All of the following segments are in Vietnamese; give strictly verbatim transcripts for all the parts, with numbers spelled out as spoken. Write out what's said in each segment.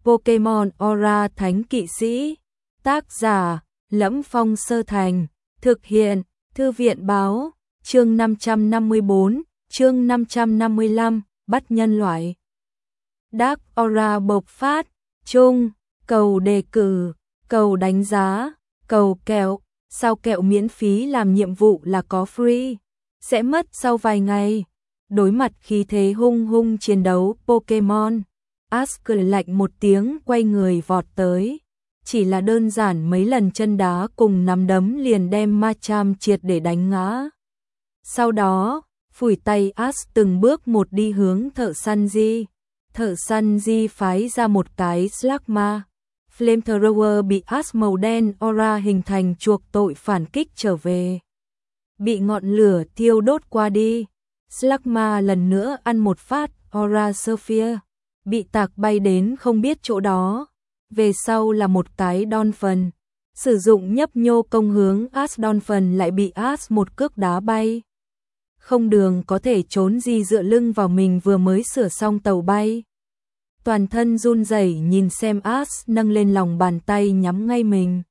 Pokemon Aura Thánh Kỵ Sĩ. Tác giả: Lẫm Phong Sơ Thành. Thực hiện: Thư viện báo. Chương năm trăm năm mươi bốn, chương năm trăm năm mươi lăm, bắt nhân loại. Dark Aura bộc phát. Chung, cầu đề cử, cầu đánh giá, cầu kẹo. Sao kẹo miễn phí làm nhiệm vụ là có free, sẽ mất sau vài ngày. Đối mặt khí thế hung hung chiến đấu Pokemon, Ash cười lạnh một tiếng quay người vọt tới. Chỉ là đơn giản mấy lần chân đá cùng nắm đấm liền đem Machamp triệt để đánh ngã. Sau đó, phủi tay Ash từng bước một đi hướng thợ săn Di. Thợ săn Di phái ra một cái Slugma. Flamethrower bị Ash màu đen Aura hình thành chuộc tội phản kích trở về. Bị ngọn lửa thiêu đốt qua đi. Slugma lần nữa ăn một phát Aura Sphere, bị tạc bay đến không biết chỗ đó. Về sau là một cái Donphan, sử dụng nhấp nhô công hướng Ash, Donphan lại bị Ash một cước đá bay. Không đường có thể trốn, Di dựa lưng vào mình vừa mới sửa xong tàu bay. Toàn thân run rẩy nhìn xem Ash nâng lên lòng bàn tay nhắm ngay mình.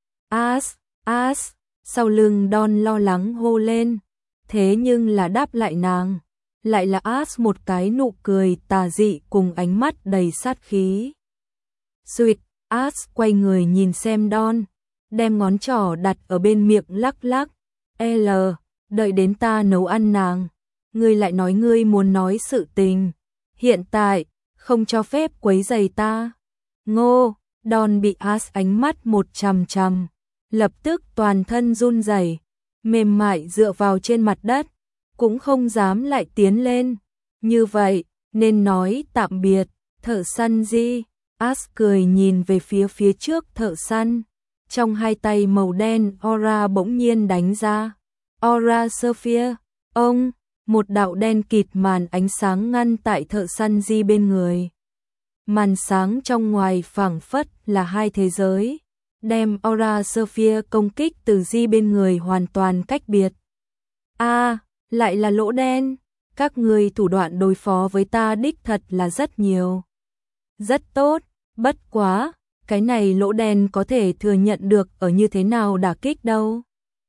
Ash, Ash, sau lưng Don lo lắng hô lên. Thế nhưng là đáp lại nàng, lại là Ash một cái nụ cười tà dị cùng ánh mắt đầy sát khí. Sweet, Ash quay người nhìn xem Don, đem ngón trỏ đặt ở bên miệng lắc lắc. L, đợi đến ta nấu ăn nàng, ngươi lại nói ngươi muốn nói sự tình. Hiện tại, không cho phép quấy rầy ta. Ngô, Don bị Ash ánh mắt một chằm chằm, lập tức toàn thân run rẩy, mềm mại dựa vào trên mặt đất, cũng không dám lại tiến lên. Như vậy, nên nói tạm biệt, thợ săn Di. Ash cười nhìn về phía phía trước thợ săn, trong hai tay màu đen Aura bỗng nhiên đánh ra. Aura Sphere, ông, một đạo đen kịt màn ánh sáng ngăn tại thợ săn Di bên người. Màn sáng trong ngoài phảng phất là hai thế giới, đem Aura Sphere công kích từ Di bên người hoàn toàn cách biệt. A, à, lại là lỗ đen, các người thủ đoạn đối phó với ta đích thật là rất nhiều. Rất tốt, bất quá, cái này lỗ đen có thể thừa nhận được ở như thế nào đả kích đâu.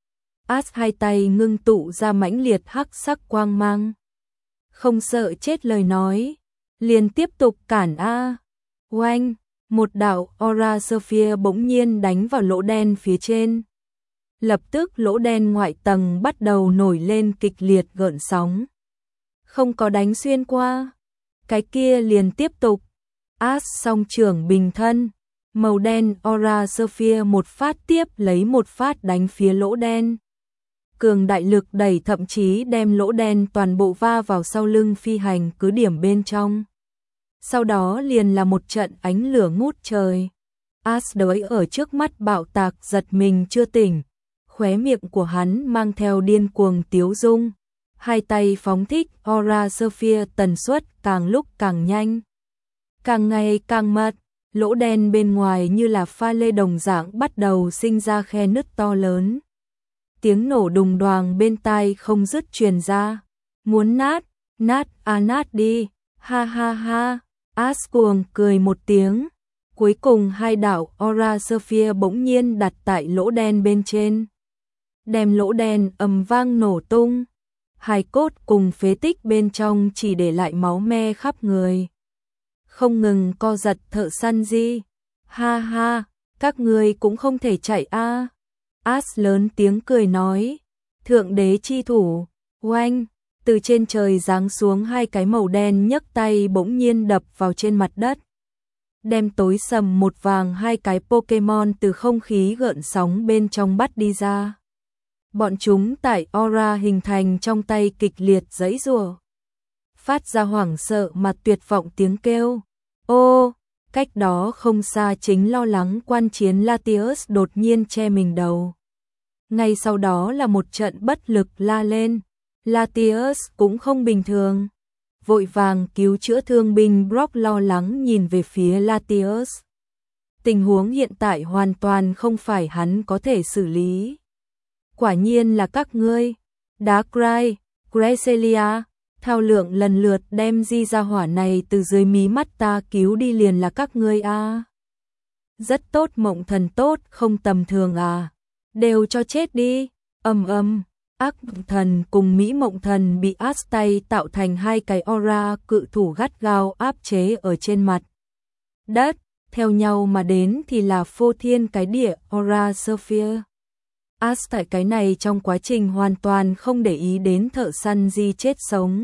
Ash hai tay ngưng tụ ra mãnh liệt hắc sắc quang mang. Không sợ chết lời nói, liền tiếp tục cản a. Oanh, một đạo Aura Sphere bỗng nhiên đánh vào lỗ đen phía trên. Lập tức lỗ đen ngoại tầng bắt đầu nổi lên kịch liệt gợn sóng. Không có đánh xuyên qua, cái kia liền tiếp tục. Ash song trưởng bình thân, màu đen Aura Sphere một phát tiếp lấy một phát đánh phía lỗ đen. Cường đại lực đẩy thậm chí đem lỗ đen toàn bộ va vào sau lưng phi hành cứ điểm bên trong. Sau đó liền là một trận ánh lửa ngút trời. Ash đới ở trước mắt bạo tạc giật mình chưa tỉnh, khóe miệng của hắn mang theo điên cuồng tiếu dung. Hai tay phóng thích Aura Sphere tần suất càng lúc càng nhanh, càng ngày càng mật, lỗ đen bên ngoài như là pha lê đồng dạng bắt đầu sinh ra khe nứt to lớn. Tiếng nổ đùng đoàng bên tai không dứt truyền ra. Muốn nát, nát à nát đi, ha ha ha. Ash cuồng cười một tiếng. Cuối cùng hai đạo Aura Sphere bỗng nhiên đặt tại lỗ đen bên trên, đem lỗ đen ầm vang nổ tung. Hài cốt cùng phế tích bên trong chỉ để lại máu me khắp người. Không ngừng co giật thợ săn Di. Ha ha, các người cũng không thể chạy a. À. Ash lớn tiếng cười nói. Thượng đế chi thủ. Oanh, từ trên trời giáng xuống hai cái màu đen nhấc tay bỗng nhiên đập vào trên mặt đất, đem tối sầm một vàng hai cái Pokemon từ không khí gợn sóng bên trong bắt đi ra. Bọn chúng tại Aura hình thành trong tay kịch liệt giãy giụa, phát ra hoảng sợ mà tuyệt vọng tiếng kêu. Ô, cách đó không xa chính lo lắng quan chiến Latios đột nhiên che mình đầu. Ngay sau đó là một trận bất lực la lên. Latios cũng không bình thường, vội vàng cứu chữa thương binh. Brock lo lắng nhìn về phía Latios. Tình huống hiện tại hoàn toàn không phải hắn có thể xử lý. Quả nhiên là các ngươi. Darkrai, Cresselia, Thao Lượng lần lượt đem di gia hỏa này từ dưới mí mắt ta cứu đi liền là các ngươi a. Rất tốt, Mộng Thần tốt, không tầm thường à. Đều cho chết đi. Ầm ầm, Ác Thần cùng Mỹ Mộng Thần bị át tay tạo thành hai cái aura cự thủ gắt gao áp chế ở trên mặt đất, theo nhau mà đến thì là phô thiên cái địa aura sphere. As tại cái này trong quá trình hoàn toàn không để ý đến thợ săn di chết sống.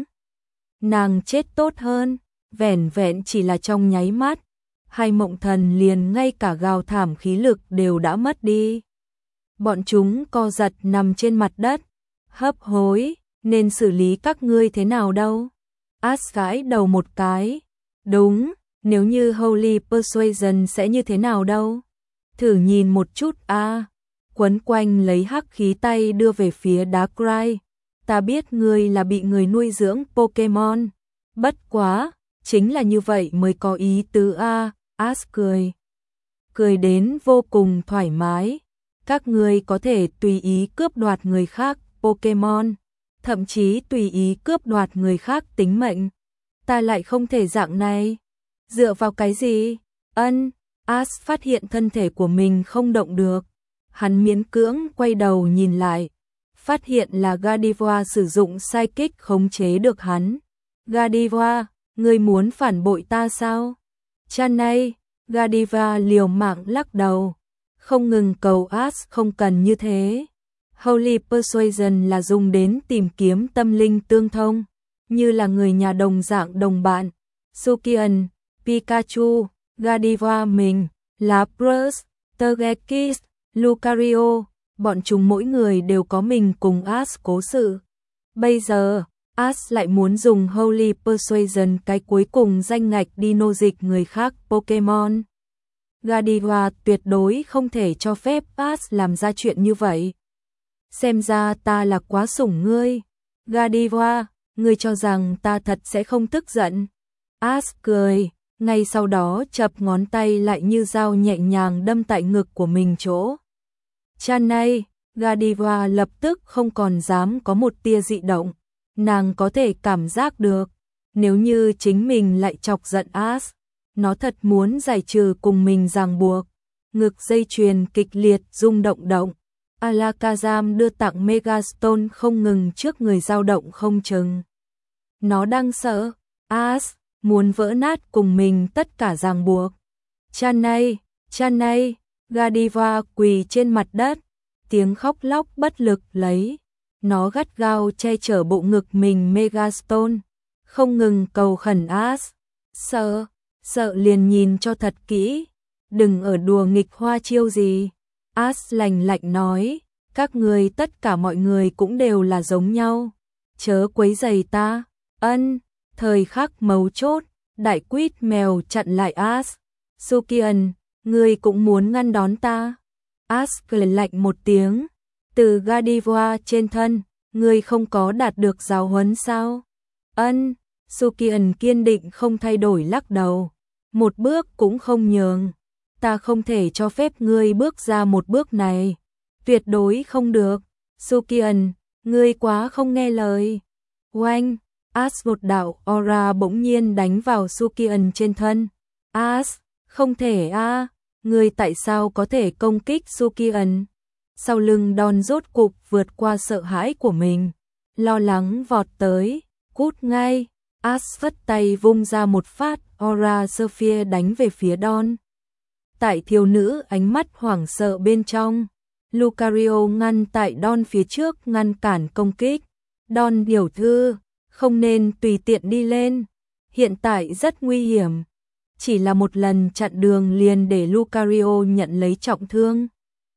Nàng chết tốt hơn, vẻn vẹn chỉ là trong nháy mắt, hai Mộng Thần liền ngay cả gào thảm khí lực đều đã mất đi. Bọn chúng co giật nằm trên mặt đất, hấp hối, nên xử lý các ngươi thế nào đâu? As gãi đầu một cái, đúng, nếu như Holy Persuasion sẽ như thế nào đâu? Thử nhìn một chút a. À. Quấn quanh lấy hắc khí tay đưa về phía Darkrai. Ta biết ngươi là bị người nuôi dưỡng Pokemon. Bất quá, chính là như vậy mới có ý tứ a. À. As cười. Cười đến vô cùng thoải mái. Các ngươi có thể tùy ý cướp đoạt người khác Pokemon, thậm chí tùy ý cướp đoạt người khác tính mệnh. Ta lại không thể dạng này. Dựa vào cái gì? Ân, As phát hiện thân thể của mình không động được. Hắn miễn cưỡng quay đầu nhìn lại, phát hiện là Gardevoir sử dụng Psychic khống chế được hắn. Gardevoir, ngươi muốn phản bội ta sao? Chanay, Gardevoir liều mạng lắc đầu, không ngừng cầu As không cần như thế. Holy Persuasion là dùng đến tìm kiếm tâm linh tương thông, như là người nhà đồng dạng đồng bạn. Sukian, Pikachu, Gardevoir mình, Lapras, Togekiss, Lucario, bọn chúng mỗi người đều có mình cùng As cố sự. Bây giờ, As lại muốn dùng Holy Persuasion cái cuối cùng danh ngạch đi nô dịch người khác Pokemon. Gardevoir tuyệt đối không thể cho phép As làm ra chuyện như vậy. Xem ra ta là quá sủng ngươi. Gardevoir, ngươi cho rằng ta thật sẽ không tức giận. As cười, ngay sau đó chập ngón tay lại như dao nhẹ nhàng đâm tại ngực của mình chỗ. Chanay, Gardevoir lập tức không còn dám có một tia dị động. Nàng có thể cảm giác được, nếu như chính mình lại chọc giận As, nó thật muốn giải trừ cùng mình ràng buộc. Ngực dây chuyền kịch liệt rung động động. Alakazam đưa tặng Megastone không ngừng trước người dao động không chừng. Nó đang sợ, As muốn vỡ nát cùng mình tất cả ràng buộc. Chanay, Chanay, Gardevoir quỳ trên mặt đất, tiếng khóc lóc bất lực lấy. Nó gắt gao che chở bộ ngực mình Megastone, không ngừng cầu khẩn As. Sợ, sợ liền nhìn cho thật kỹ, đừng ở đùa nghịch hoa chiêu gì. As lạnh lạnh nói, các người tất cả mọi người cũng đều là giống nhau, chớ quấy rầy ta. Ân, thời khắc mấu chốt, đại quýt mèo chặn lại As. Sukian, ngươi cũng muốn ngăn đón ta. As cười lạnh một tiếng, từ Gardevoir trên thân, ngươi không có đạt được giáo huấn sao? Ân, Sukian kiên định không thay đổi lắc đầu, một bước cũng không nhường. Ta không thể cho phép ngươi bước ra một bước này, tuyệt đối không được. Sukian, ngươi quá không nghe lời. Oanh, As một đạo aura bỗng nhiên đánh vào Sukian trên thân. As, không thể a, à, ngươi tại sao có thể công kích Sukian? Sau lưng Đon rốt cục vượt qua sợ hãi của mình, lo lắng vọt tới, cút ngay. As phất tay vung ra một phát aura sphere đánh về phía Đon. Tại thiếu nữ ánh mắt hoảng sợ bên trong, Lucario ngăn tại Đon phía trước ngăn cản công kích. Đon tiểu thư, không nên tùy tiện đi lên, hiện tại rất nguy hiểm. Chỉ là một lần chặn đường liền để Lucario nhận lấy trọng thương.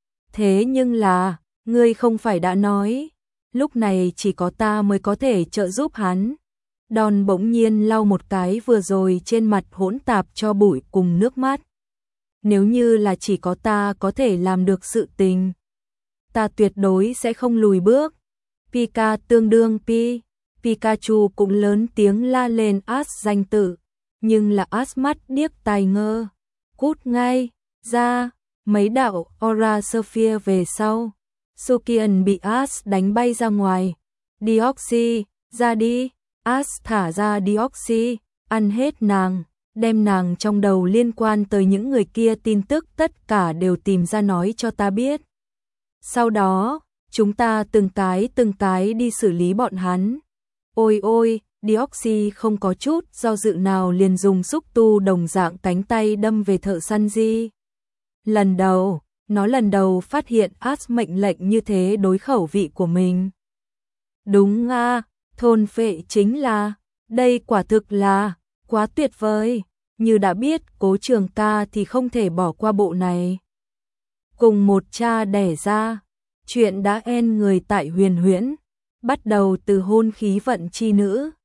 Thế nhưng là, ngươi không phải đã nói, lúc này chỉ có ta mới có thể trợ giúp hắn. Đon bỗng nhiên lau một cái vừa rồi trên mặt hỗn tạp cho bụi cùng nước mắt. Nếu như là chỉ có ta có thể làm được sự tình, ta tuyệt đối sẽ không lùi bước. Pika tương đương Pi, Pikachu cũng lớn tiếng la lên As danh tự, nhưng là As mắt điếc tai ngơ. Cút ngay, ra, mấy đạo aura sphere về sau. Sukian bị As đánh bay ra ngoài. Deoxy, ra đi. As thả ra Deoxy, ăn hết nàng, đem nàng trong đầu liên quan tới những người kia tin tức tất cả đều tìm ra nói cho ta biết. Sau đó, chúng ta từng cái từng cái đi xử lý bọn hắn. Ôi ôi, Deoxy không có chút do dự nào liền dùng xúc tu đồng dạng cánh tay đâm về thợ săn Di. Lần đầu, nó lần đầu phát hiện As mệnh lệnh như thế đối khẩu vị của mình. Đúng à, thôn phệ chính là, đây quả thực là, quá tuyệt vời, như đã biết Cố Trường Ca thì không thể bỏ qua bộ này. Cùng một cha đẻ ra, chuyện đã en người tại Huyền Huyễn, bắt đầu từ hôn khí vận chi nữ.